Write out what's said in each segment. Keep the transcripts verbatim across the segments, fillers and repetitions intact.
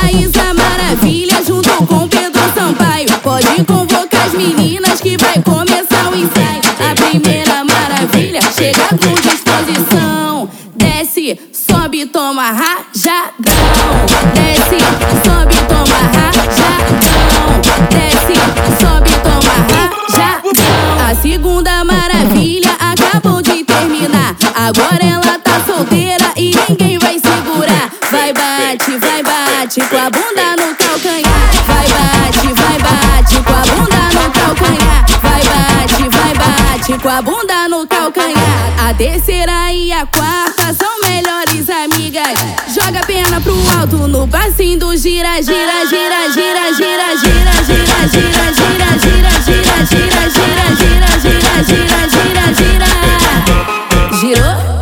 Thaísa Maravilha junto com Pedro Sampaio. Pode convocar as meninas que vai começar o ensaio. A primeira maravilha chega com disposição. Desce, sobe, toma rajadão. Desce, sobe, toma rajadão. Desce, sobe, toma rajadão. A segunda maravilha acabou de terminar. Agora ela tá solteira e ninguém vai segurar. Vai bate, vai bate com a bunda no calcanhar. Vai bate, vai bate com a bunda no calcanhar. Vai bate, vai bate com a bunda no calcanhar. A terceira e a quarta são melhores amigas. Joga a perna pro alto no passinho do gira, gira, gira, gira, gira, gira, gira, gira, gira, gira, gira, gira, gira, gira, gira, gira, gira, gira. Girou?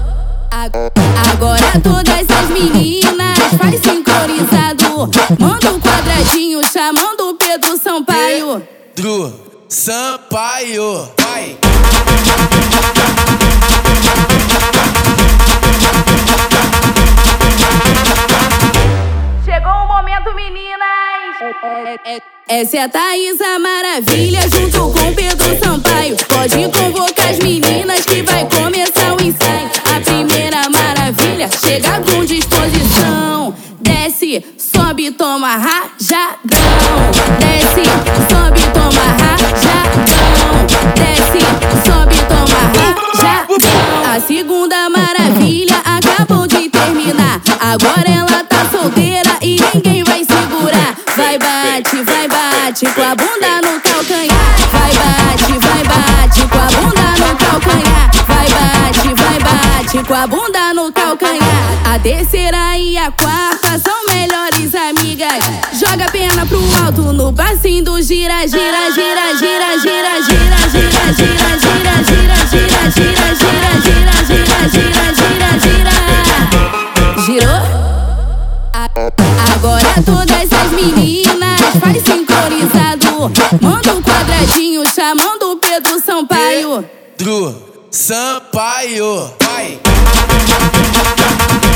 Agora todas as meninas faz sincronizado. Manda um quadradinho chamando o Pedro Sampaio. Pedro Sampaio, vai. Chegou o momento, meninas. Essa é a Thaísa Maravilha junto com Pedro Sampaio. Pode convocar as meninas que vai começar o ensaio. A primeira maravilha chega com disposição. Desce, sobe, toma rajadão. Desce, sobe, toma rajadão. Desce, sobe, toma rajadão. A segunda maravilha acabou de terminar. Agora ela tá solteira e ninguém vai segurar. Vai bate, vai bate com a bunda no calcanhar. Vai bate, vai bate com a bunda no calcanhar. Vai bate, vai bate com a bunda no calcanhar. A terceira e a quarta são melhores amigas. Joga a perna pro alto no passinho do gira, gira, gira, gira, gira, gira, gira, gira, gira, gira, gira, gira, gira, gira, gira, gira, gira, gira. Girou? Agora todas as meninas faz sincronizado. Manda um quadradinho chamando o Pedro Sampaio. Pedro Sampaio, vai.